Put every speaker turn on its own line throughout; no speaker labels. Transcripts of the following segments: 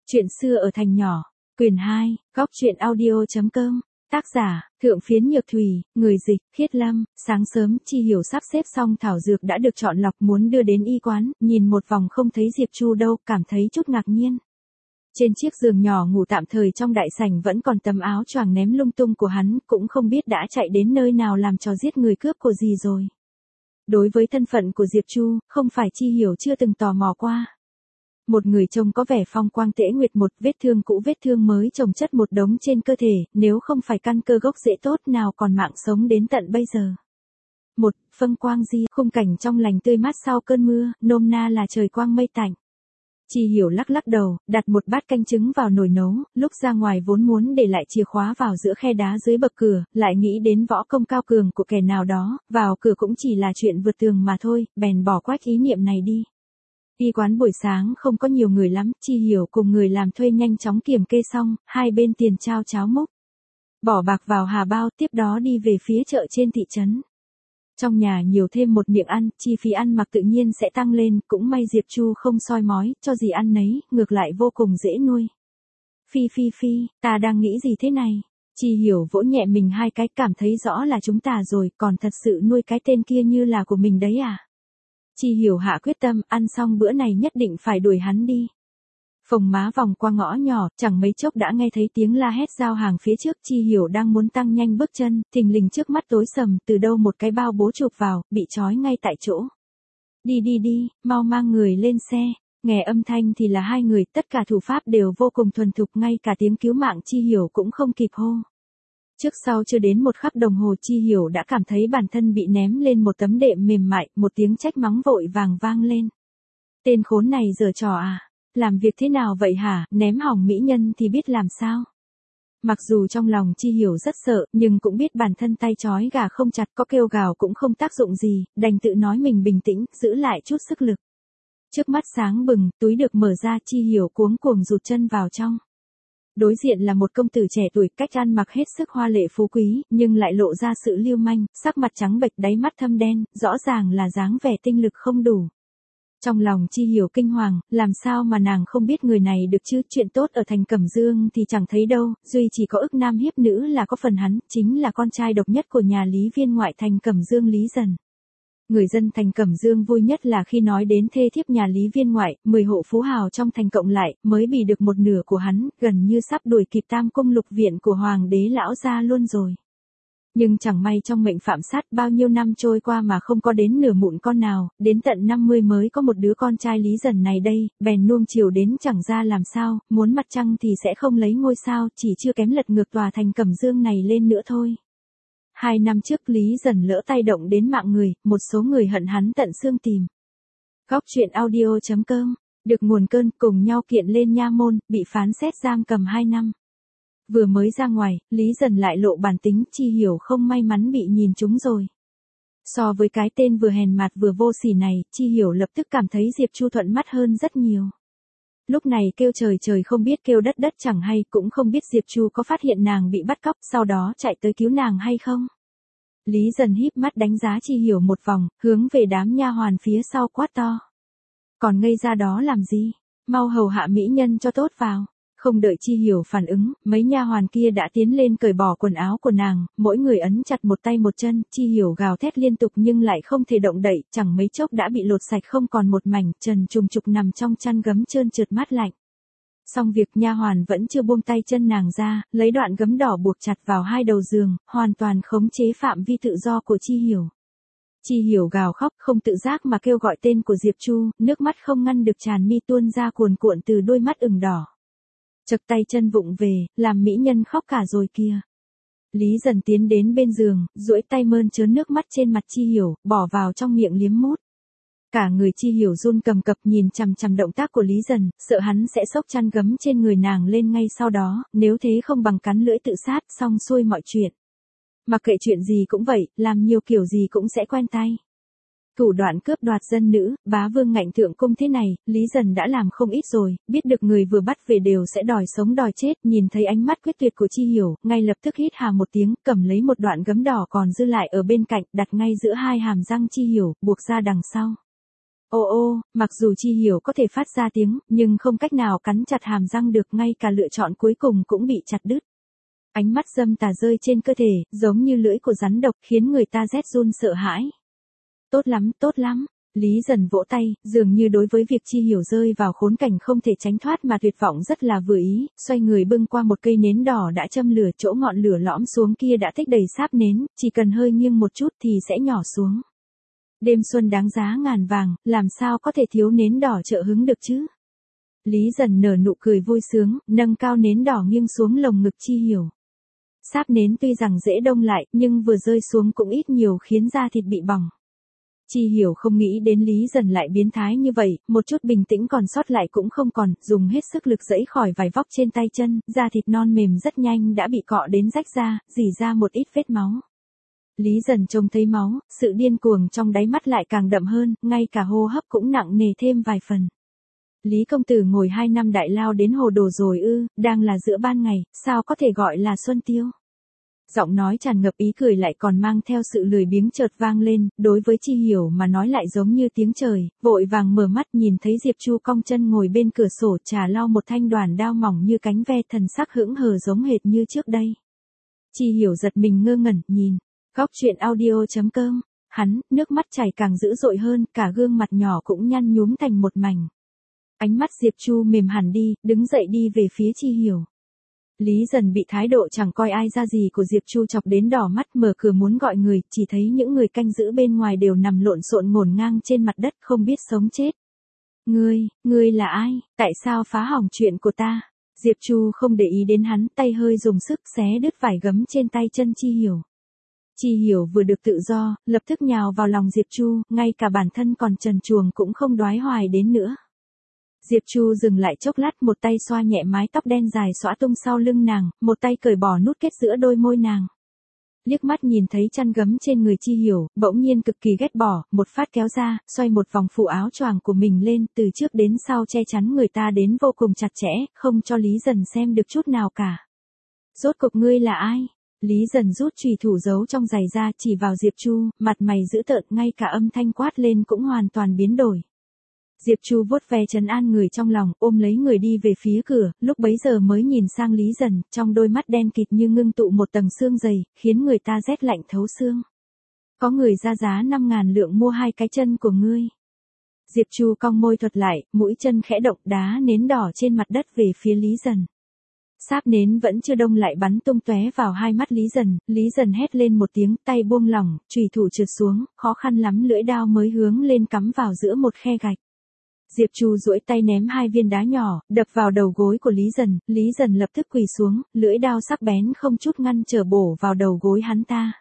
Chuyện xưa ở thành nhỏ, quyển 2, góc truyện audio.com, tác giả, Thượng Phiến Nhược Thủy, người dịch, Khiết Lâm. Sáng sớm, Chi Hiểu sắp xếp xong thảo dược đã được chọn lọc muốn đưa đến y quán, nhìn một vòng không thấy Diệp Chu đâu, cảm thấy chút ngạc nhiên. Trên chiếc giường nhỏ ngủ tạm thời trong đại sảnh vẫn còn tấm áo choàng ném lung tung của hắn, cũng không biết đã chạy đến nơi nào làm trò giết người cướp của gì rồi. Đối với thân phận của Diệp Chu, không phải Chi Hiểu chưa từng tò mò qua. Một người trông có vẻ phong quang tễ nguyệt, một vết thương cũ vết thương mới chồng chất một đống trên cơ thể, nếu không phải căn cơ gốc rễ tốt nào còn mạng sống đến tận bây giờ. Một, Phân quang di, khung cảnh trong lành tươi mát sau cơn mưa, nôm na là trời quang mây tạnh. Chi Hiểu lắc lắc đầu, đặt một bát canh trứng vào nồi nấu, lúc ra ngoài vốn muốn để lại chìa khóa vào giữa khe đá dưới bậc cửa, lại nghĩ đến võ công cao cường của kẻ nào đó, vào cửa cũng chỉ là chuyện vượt tường mà thôi, bèn bỏ quách ý niệm này đi. Y quán buổi sáng không có nhiều người lắm, Chi Hiểu cùng người làm thuê nhanh chóng kiểm kê xong, hai bên tiền trao cháo múc. Bỏ bạc vào hà bao, tiếp đó đi về phía chợ trên thị trấn. Trong nhà nhiều thêm một miệng ăn, chi phí ăn mặc tự nhiên sẽ tăng lên, cũng may Diệp Chu không soi mói, cho gì ăn nấy, ngược lại vô cùng dễ nuôi. Phi, ta đang nghĩ gì thế này? Chi Hiểu vỗ nhẹ mình hai cái, cảm thấy rõ là chúng ta rồi, còn thật sự nuôi cái tên kia như là của mình đấy à? Chi Hiểu hạ quyết tâm, ăn xong bữa này nhất định phải đuổi hắn đi. Phồng má vòng qua ngõ nhỏ, chẳng mấy chốc đã nghe thấy tiếng la hét giao hàng phía trước. Chi Hiểu đang muốn tăng nhanh bước chân, thình lình trước mắt tối sầm, từ đâu một cái bao bố chụp vào, bị trói ngay tại chỗ. Đi, mau mang người lên xe. Nghe âm thanh thì là hai người, tất cả thủ pháp đều vô cùng thuần thục, ngay cả tiếng cứu mạng Chi Hiểu cũng không kịp hô. Trước sau chưa đến một khắc đồng hồ, Chi Hiểu đã cảm thấy bản thân bị ném lên một tấm đệm mềm mại, một tiếng trách mắng vội vàng vang lên. Tên khốn này giở trò à? Làm việc thế nào vậy hả? Ném hỏng mỹ nhân thì biết làm sao? Mặc dù trong lòng Chi Hiểu rất sợ, nhưng cũng biết bản thân tay trói gà không chặt, có kêu gào cũng không tác dụng gì, đành tự nói mình bình tĩnh, giữ lại chút sức lực. Trước mắt sáng bừng, túi được mở ra, Chi Hiểu cuống cuồng rụt chân vào trong. Đối diện là một công tử trẻ tuổi, cách ăn mặc hết sức hoa lệ phú quý, nhưng lại lộ ra sự lưu manh, sắc mặt trắng bệch, đáy mắt thâm đen, rõ ràng là dáng vẻ tinh lực không đủ. Trong lòng Chi Hiểu kinh hoàng, làm sao mà nàng không biết người này được chứ, chuyện tốt ở thành Cẩm Dương thì chẳng thấy đâu, duy chỉ có ức nam hiếp nữ là có phần hắn, chính là con trai độc nhất của nhà Lý viên ngoại thành Cẩm Dương Lý Dần. Người dân thành Cẩm Dương vui nhất là khi nói đến thê thiếp nhà Lý viên ngoại, 10 hộ phú hào trong thành cộng lại, mới bị được một nửa của hắn, gần như sắp đuổi kịp tam cung lục viện của hoàng đế lão gia luôn rồi. Nhưng chẳng may trong mệnh phạm sát, bao nhiêu năm trôi qua mà không có đến nửa mụn con nào, đến tận 50 mới có một đứa con trai Lý Dần này đây, bèn nuông chiều đến chẳng ra làm sao, muốn mặt trăng thì sẽ không lấy ngôi sao, chỉ chưa kém lật ngược tòa thành Cẩm Dương này lên nữa thôi. 2 năm trước Lý Dần lỡ tay động đến mạng người, một số người hận hắn tận xương tìm. Góc truyện audio.com, được nguồn cơn cùng nhau kiện lên nha môn, bị phán xét giam cầm 2 năm. Vừa mới ra ngoài, Lý Dần lại lộ bản tính, Chi Hiểu không may mắn bị nhìn trúng rồi. So với cái tên vừa hèn mặt vừa vô sỉ này, Chi Hiểu lập tức cảm thấy Diệp Chu thuận mắt hơn rất nhiều. Lúc này kêu trời không biết kêu đất chẳng hay, cũng không biết Diệp Chu có phát hiện nàng bị bắt cóc, sau đó chạy tới cứu nàng hay không. Lý Dần híp mắt đánh giá Chi Hiểu một vòng, hướng về đám nha hoàn phía sau quát to. Còn ngây ra đó làm gì? Mau hầu hạ mỹ nhân cho tốt vào. Không đợi Chi Hiểu phản ứng, mấy nha hoàn kia đã tiến lên cởi bỏ quần áo của nàng, mỗi người ấn chặt một tay một chân, Chi Hiểu gào thét liên tục nhưng lại không thể động đậy, chẳng mấy chốc đã bị lột sạch không còn một mảnh, trần trùng trục nằm trong chăn gấm trơn trượt mát lạnh. Xong việc, nha hoàn vẫn chưa buông tay chân nàng ra, lấy đoạn gấm đỏ buộc chặt vào hai đầu giường, hoàn toàn khống chế phạm vi tự do của Chi Hiểu. Chi Hiểu gào khóc, không tự giác mà kêu gọi tên của Diệp Chu, nước mắt không ngăn được tràn mi tuôn ra cuồn cuộn từ đôi mắt ửng đỏ. Chật tay chân vụng về, làm mỹ nhân khóc cả rồi kìa. Lý Dần tiến đến bên giường, duỗi tay mơn trớn nước mắt trên mặt Chi Hiểu, bỏ vào trong miệng liếm mút. Cả người Chi Hiểu run cầm cập nhìn chằm chằm động tác của Lý Dần, sợ hắn sẽ xốc chăn gấm trên người nàng lên ngay sau đó, nếu thế không bằng cắn lưỡi tự sát, xong xuôi mọi chuyện. Mặc kệ chuyện gì cũng vậy, làm nhiều kiểu gì cũng sẽ quen tay. Thủ đoạn cướp đoạt dân nữ, bá vương ngạnh thượng cung thế này, Lý Dần đã làm không ít rồi, biết được người vừa bắt về đều sẽ đòi sống đòi chết, nhìn thấy ánh mắt quyết tuyệt của Chi Hiểu, ngay lập tức hít hà một tiếng, cầm lấy một đoạn gấm đỏ còn dư lại ở bên cạnh, đặt ngay giữa hai hàm răng Chi Hiểu, buộc ra đằng sau. Ô ô, mặc dù Chi Hiểu có thể phát ra tiếng, nhưng không cách nào cắn chặt hàm răng được, ngay cả lựa chọn cuối cùng cũng bị chặt đứt. Ánh mắt dâm tà rơi trên cơ thể, giống như lưỡi của rắn độc, khiến người ta rét run sợ hãi. Tốt lắm, tốt lắm. Lý Dần vỗ tay, dường như đối với việc Chi Hiểu rơi vào khốn cảnh không thể tránh thoát mà tuyệt vọng rất là vừa ý, xoay người bưng qua một cây nến đỏ đã châm lửa, chỗ ngọn lửa lõm xuống kia đã tích đầy sáp nến, chỉ cần hơi nghiêng một chút thì sẽ nhỏ xuống. Đêm xuân đáng giá ngàn vàng, làm sao có thể thiếu nến đỏ trợ hứng được chứ? Lý Dần nở nụ cười vui sướng, nâng cao nến đỏ nghiêng xuống lồng ngực Chi Hiểu. Sáp nến tuy rằng dễ đông lại, nhưng vừa rơi xuống cũng ít nhiều khiến da thịt bị bỏng. Chi Hiểu không nghĩ đến Lý Dần lại biến thái như vậy, một chút bình tĩnh còn sót lại cũng không còn, dùng hết sức lực giãy khỏi vải vóc trên tay chân, da thịt non mềm rất nhanh đã bị cọ đến rách ra, rỉ ra một ít vết máu. Lý Dần trông thấy máu, sự điên cuồng trong đáy mắt lại càng đậm hơn, ngay cả hô hấp cũng nặng nề thêm vài phần. Lý công tử ngồi 2 năm đại lao đến hồ đồ rồi ư, đang là giữa ban ngày, sao có thể gọi là xuân tiêu? Giọng nói tràn ngập ý cười lại còn mang theo sự lười biếng chợt vang lên, đối với Chi Hiểu mà nói lại giống như tiếng trời, vội vàng mở mắt nhìn thấy Diệp Chu cong chân ngồi bên cửa sổ trà lau một thanh đoàn đao mỏng như cánh ve, thần sắc hững hờ giống hệt như trước đây. Chi Hiểu giật mình ngơ ngẩn, nhìn. Góc truyện audio.com, hắn, nước mắt chảy càng dữ dội hơn, cả gương mặt nhỏ cũng nhăn nhúm thành một mảnh. Ánh mắt Diệp Chu mềm hẳn đi, đứng dậy đi về phía Chi Hiểu. Lý Dần bị thái độ chẳng coi ai ra gì của Diệp Chu chọc đến đỏ mắt, mở cửa muốn gọi người, chỉ thấy những người canh giữ bên ngoài đều nằm lộn xộn ngổn ngang trên mặt đất không biết sống chết. Ngươi là ai, tại sao phá hỏng chuyện của ta? Diệp Chu không để ý đến hắn, tay hơi dùng sức xé đứt vải gấm trên tay chân Chi Hiểu. Chi Hiểu vừa được tự do, lập tức nhào vào lòng Diệp Chu, ngay cả bản thân còn trần truồng cũng không đoái hoài đến nữa. Diệp Chu dừng lại chốc lát, một tay xoa nhẹ mái tóc đen dài xõa tung sau lưng nàng, một tay cởi bỏ nút kết giữa đôi môi nàng. Liếc mắt nhìn thấy chăn gấm trên người Chi Hiểu, bỗng nhiên cực kỳ ghét bỏ, một phát kéo ra, xoay một vòng phủ áo choàng của mình lên, từ trước đến sau che chắn người ta đến vô cùng chặt chẽ, không cho Lý Dần xem được chút nào cả. Rốt cục ngươi là ai? Lý Dần rút chùy thủ giấu trong giày ra, chỉ vào Diệp Chu, mặt mày dữ tợn, ngay cả âm thanh quát lên cũng hoàn toàn biến đổi. Diệp Chu vuốt ve trấn an người trong lòng, ôm lấy người đi về phía cửa, lúc bấy giờ mới nhìn sang Lý Dần, trong đôi mắt đen kịt như ngưng tụ một tầng xương dày, khiến người ta rét lạnh thấu xương. Có người ra giá 5.000 lượng mua 2 cái chân của ngươi. Diệp Chu cong môi thuật lại, mũi chân khẽ động, đá nến đỏ trên mặt đất về phía Lý Dần. Sáp nến vẫn chưa đông lại bắn tung tóe vào hai mắt Lý Dần hét lên một tiếng, tay buông lỏng, chùy thủ trượt xuống, khó khăn lắm lưỡi đao mới hướng lên cắm vào giữa một khe gạch. Diệp Chu duỗi tay ném 2 viên đá nhỏ, đập vào đầu gối của Lý Dần lập tức quỳ xuống, lưỡi đao sắc bén không chút ngăn trở bổ vào đầu gối hắn ta.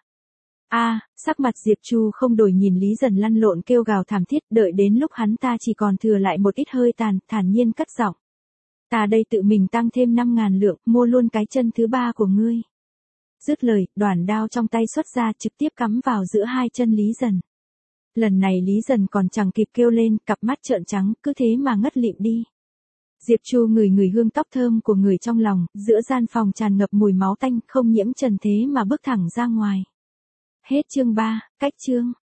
Sắc mặt Diệp Chu không đổi, nhìn Lý Dần lăn lộn kêu gào thảm thiết, đợi đến lúc hắn ta chỉ còn thừa lại một ít hơi tàn, thản nhiên cất giọng. Ta đây tự mình tăng thêm 5.000 lượng, mua luôn cái chân thứ 3 của ngươi. Dứt lời, đoàn đao trong tay xuất ra trực tiếp cắm vào giữa hai chân Lý Dần. Lần này Lý Dần còn chẳng kịp kêu lên, cặp mắt trợn trắng, cứ thế mà ngất lịm đi. Diệp Chu ngửi hương tóc thơm của người trong lòng, giữa gian phòng tràn ngập mùi máu tanh, không nhiễm trần thế mà bước thẳng ra ngoài. Hết chương 3, cách chương.